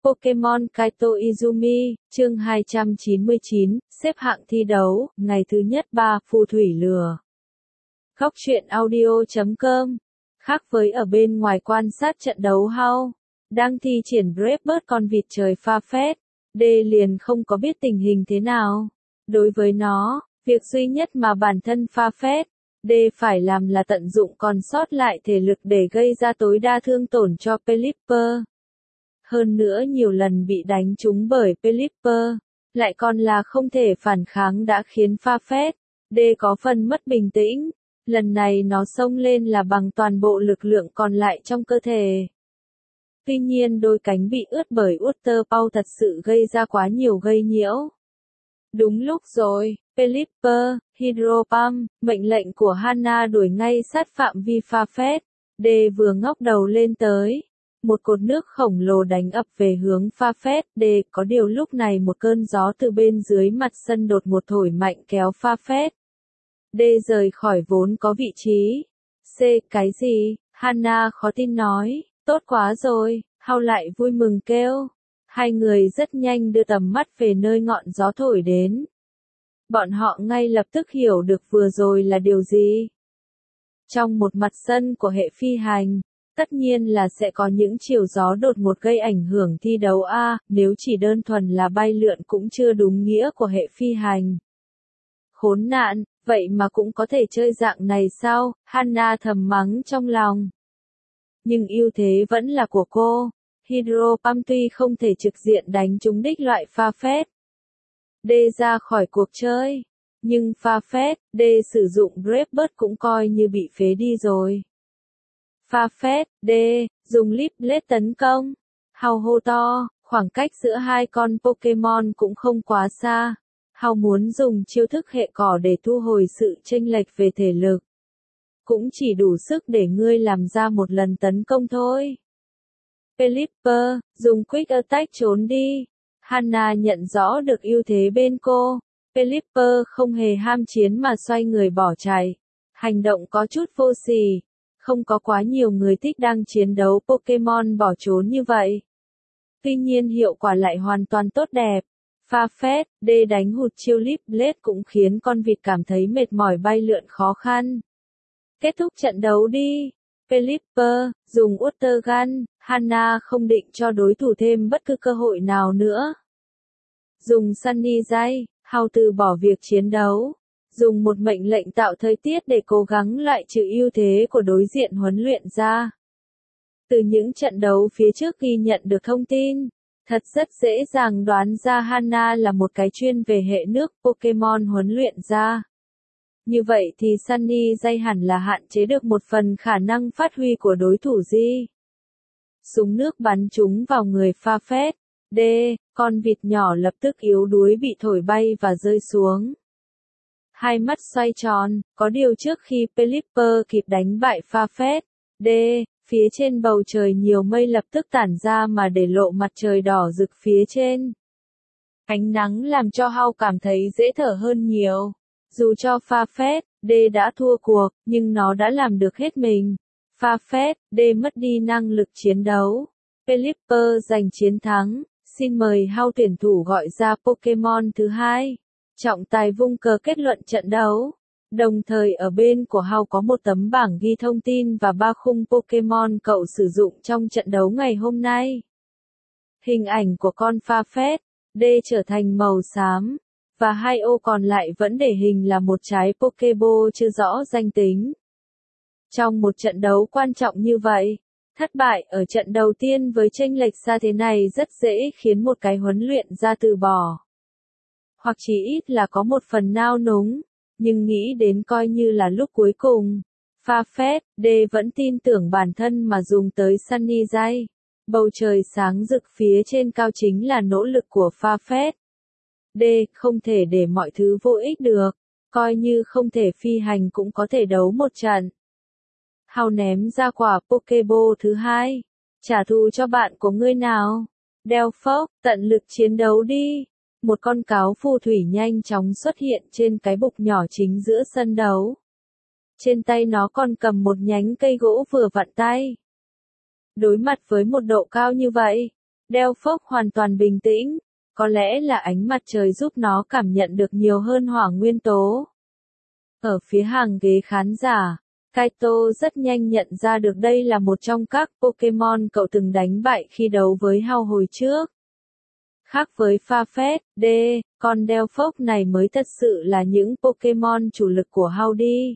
Pokemon Kaito Izumi, chương 299, xếp hạng thi đấu, ngày thứ nhất 3, phù thủy lửa. Góc truyện audio.com. Khác với ở bên ngoài quan sát trận đấu Howl đang thi triển Brave Bird con vịt trời Farfetch'd, D liền không có biết tình hình thế nào. Đối với nó, việc duy nhất mà bản thân Farfetch'd, D phải làm là tận dụng còn sót lại thể lực để gây ra tối đa thương tổn cho Pelipper. Hơn nữa nhiều lần bị đánh trúng bởi Pelipper, lại còn là không thể phản kháng đã khiến Farfetch'd, D có phần mất bình tĩnh. Lần này nó xông lên là bằng toàn bộ lực lượng còn lại trong cơ thể. Tuy nhiên đôi cánh bị ướt bởi Water Pow thật sự gây ra quá nhiều gây nhiễu. Đúng lúc rồi, Pelipper, Hydro Pump, mệnh lệnh của Hana đuổi ngay sát phạm vi Farfetch'd. D vừa ngóc đầu lên tới, một cột nước khổng lồ đánh ập về hướng Farfetch'd. D có điều lúc này một cơn gió từ bên dưới mặt sân đột ngột thổi mạnh kéo Farfetch'd. D rời khỏi vốn có vị trí. C, cái gì? Hana khó tin nói, tốt quá rồi, Howl lại vui mừng kêu. Hai người rất nhanh đưa tầm mắt về nơi ngọn gió thổi đến. Bọn họ ngay lập tức hiểu được vừa rồi là điều gì. Trong một mặt sân của hệ phi hành, tất nhiên là sẽ có những chiều gió đột ngột gây ảnh hưởng thi đấu A, nếu chỉ đơn thuần là bay lượn cũng chưa đúng nghĩa của hệ phi hành. Khốn nạn, vậy mà cũng có thể chơi dạng này sao? Hana thầm mắng trong lòng. Nhưng ưu thế vẫn là của cô. Hydro Pump tuy không thể trực diện đánh trúng đích loại Farfetch'd D ra khỏi cuộc chơi, nhưng Farfetch'd D sử dụng Brave Bird cũng coi như bị phế đi rồi. Farfetch'd D dùng Leaf Blade tấn công. Howl hô to, khoảng cách giữa hai con Pokemon cũng không quá xa. Howl muốn dùng chiêu thức hệ cỏ để thu hồi sự chênh lệch về thể lực. Cũng chỉ đủ sức để ngươi làm ra một lần tấn công thôi. Pelipper, dùng Quick Attack trốn đi. Hana nhận rõ được ưu thế bên cô. Pelipper không hề ham chiến mà xoay người bỏ chạy. Hành động có chút vô sỉ. Không có quá nhiều người thích đang chiến đấu Pokemon bỏ trốn như vậy. Tuy nhiên hiệu quả lại hoàn toàn tốt đẹp. Farfetch'd D đánh hụt chiêu Leaf Blade cũng khiến con vịt cảm thấy mệt mỏi bay lượn khó khăn. Kết thúc trận đấu đi. Pelipper, dùng Water Gun. Hana không định cho đối thủ thêm bất cứ cơ hội nào nữa. Dùng Sunny Day, Howl từ bỏ việc chiến đấu. Dùng một mệnh lệnh tạo thời tiết để cố gắng loại trừ ưu thế của đối diện huấn luyện ra. Từ những trận đấu phía trước ghi nhận được thông tin, thật rất dễ dàng đoán ra Hana là một cái chuyên về hệ nước Pokemon huấn luyện ra. Như vậy thì Sunny Day hẳn là hạn chế được một phần khả năng phát huy của đối thủ gì. Súng nước bắn trúng vào người Farfetch'd. D, con vịt nhỏ lập tức yếu đuối bị thổi bay và rơi xuống. Hai mắt xoay tròn, có điều trước khi Pelipper kịp đánh bại Farfetch'd, D, phía trên bầu trời nhiều mây lập tức tản ra mà để lộ mặt trời đỏ rực phía trên. Ánh nắng làm cho Howl cảm thấy dễ thở hơn nhiều. Dù cho Farfetch'd, D đã thua cuộc, nhưng nó đã làm được hết mình. Farfetch'd, D mất đi năng lực chiến đấu. Pelipper giành chiến thắng. Xin mời Howl tuyển thủ gọi ra Pokemon thứ hai. Trọng tài vung cờ kết luận trận đấu. Đồng thời ở bên của Howl có một tấm bảng ghi thông tin và 3 khung Pokemon cậu sử dụng trong trận đấu ngày hôm nay. Hình ảnh của con Farfetch'd, D trở thành màu xám, và hai ô còn lại vẫn để hình là một trái Pokeball chưa rõ danh tính. Trong một trận đấu quan trọng như vậy, thất bại ở trận đầu tiên với chênh lệch xa thế này rất dễ khiến một cái huấn luyện ra từ bỏ. Hoặc chỉ ít là có một phần nao núng, nhưng nghĩ đến coi như là lúc cuối cùng. Farfetch'd D vẫn tin tưởng bản thân mà dùng tới Sunny Day. Bầu trời sáng rực phía trên cao chính là nỗ lực của Farfetch'd. D không thể để mọi thứ vô ích được, coi như không thể phi hành cũng có thể đấu một trận. Howl ném ra quả Pokeball thứ hai. Trả thù cho bạn của ngươi nào. Delphox, tận lực chiến đấu đi. Một con cáo phù thủy nhanh chóng xuất hiện trên cái bục nhỏ chính giữa sân đấu. Trên tay nó còn cầm một nhánh cây gỗ vừa vặn tay. Đối mặt với một độ cao như vậy, Delphos hoàn toàn bình tĩnh, có lẽ là ánh mặt trời giúp nó cảm nhận được nhiều hơn hỏa nguyên tố. Ở phía hàng ghế khán giả, Kaito rất nhanh nhận ra được đây là một trong các Pokemon cậu từng đánh bại khi đấu với Hao hồi trước. Khác với Farfetch'd, con Delphos này mới thật sự là những Pokemon chủ lực của Hao đi.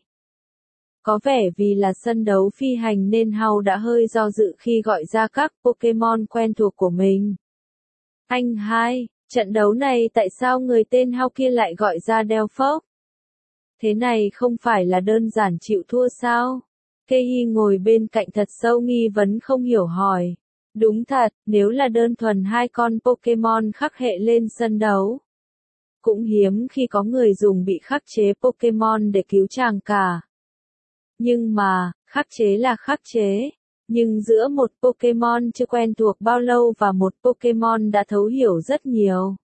Có vẻ vì là sân đấu phi hành nên Hao đã hơi do dự khi gọi ra các Pokemon quen thuộc của mình. Anh hai, trận đấu này tại sao người tên Hao kia lại gọi ra Delphos? Thế này không phải là đơn giản chịu thua sao? Kei ngồi bên cạnh thật sâu nghi vấn không hiểu hỏi. Đúng thật, nếu là đơn thuần hai con Pokemon khắc hệ lên sân đấu. Cũng hiếm khi có người dùng bị khắc chế Pokemon để cứu chàng cả. Nhưng mà, khắc chế là khắc chế. Nhưng giữa một Pokemon chưa quen thuộc bao lâu và một Pokemon đã thấu hiểu rất nhiều.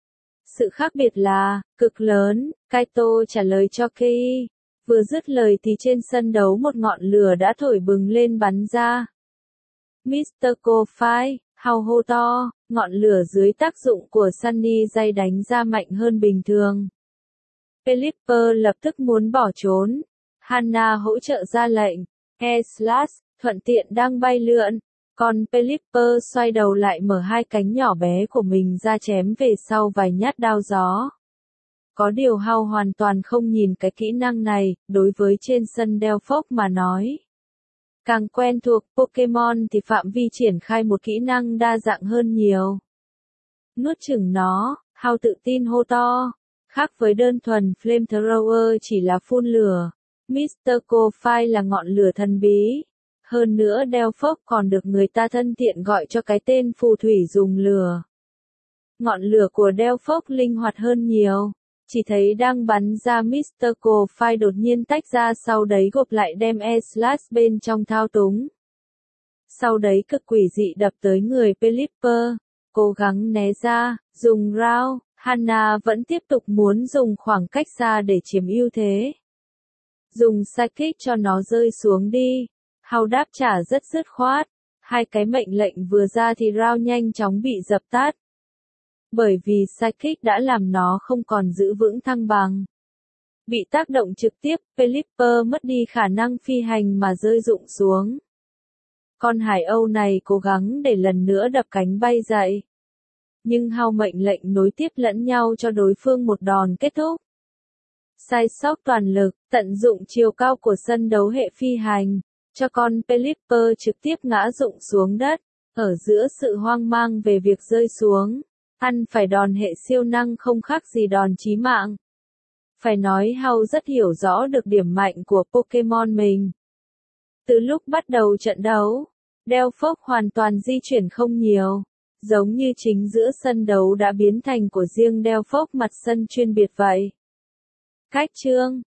Sự khác biệt là, cực lớn, Kaito trả lời cho Kei. Vừa dứt lời thì trên sân đấu một ngọn lửa đã thổi bừng lên bắn ra. Mr. Ko-Fi, Hao hô to, ngọn lửa dưới tác dụng của Sunny Day đánh ra mạnh hơn bình thường. Pelipper lập tức muốn bỏ trốn. Hana hỗ trợ ra lệnh. E-Slash, thuận tiện đang bay lượn. Còn Pelipper xoay đầu lại mở hai cánh nhỏ bé của mình ra chém về sau vài nhát đao gió. Có điều Hao hoàn toàn không nhìn cái kỹ năng này, đối với trên sân Delphos mà nói. Càng quen thuộc Pokemon thì phạm vi triển khai một kỹ năng đa dạng hơn nhiều. Nuốt chửng nó, Hao tự tin hô to. Khác với đơn thuần Flamethrower chỉ là phun lửa, Mr. Ko-Fi là ngọn lửa thần bí. Hơn nữa Delphos còn được người ta thân thiện gọi cho cái tên phù thủy dùng lửa. Ngọn lửa của Delphos linh hoạt hơn nhiều. Chỉ thấy đang bắn ra Mr. Ko-Fi đột nhiên tách ra sau đấy gộp lại đem E-Slash bên trong thao túng. Sau đấy cực quỷ dị đập tới người Pelipper, cố gắng né ra, dùng Ground, Hana vẫn tiếp tục muốn dùng khoảng cách xa để chiếm ưu thế. Dùng Psychic cho nó rơi xuống đi. Hao đáp trả rất dứt khoát. Hai cái mệnh lệnh vừa ra thì Ground nhanh chóng bị dập tắt. Bởi vì Psychic đã làm nó không còn giữ vững thăng bằng. Bị tác động trực tiếp, Pelipper mất đi khả năng phi hành mà rơi rụng xuống. Con hải âu này cố gắng để lần nữa đập cánh bay dậy. Nhưng Hao mệnh lệnh nối tiếp lẫn nhau cho đối phương một đòn kết thúc. Sai sót toàn lực, tận dụng chiều cao của sân đấu hệ phi hành, cho con Pelipper trực tiếp ngã rụng xuống đất, ở giữa sự hoang mang về việc rơi xuống. Ăn phải đòn hệ siêu năng không khác gì đòn chí mạng. Phải nói Hao rất hiểu rõ được điểm mạnh của Pokemon mình. Từ lúc bắt đầu trận đấu, Delphos hoàn toàn di chuyển không nhiều. Giống như chính giữa sân đấu đã biến thành của riêng Delphos mặt sân chuyên biệt vậy. Cách chương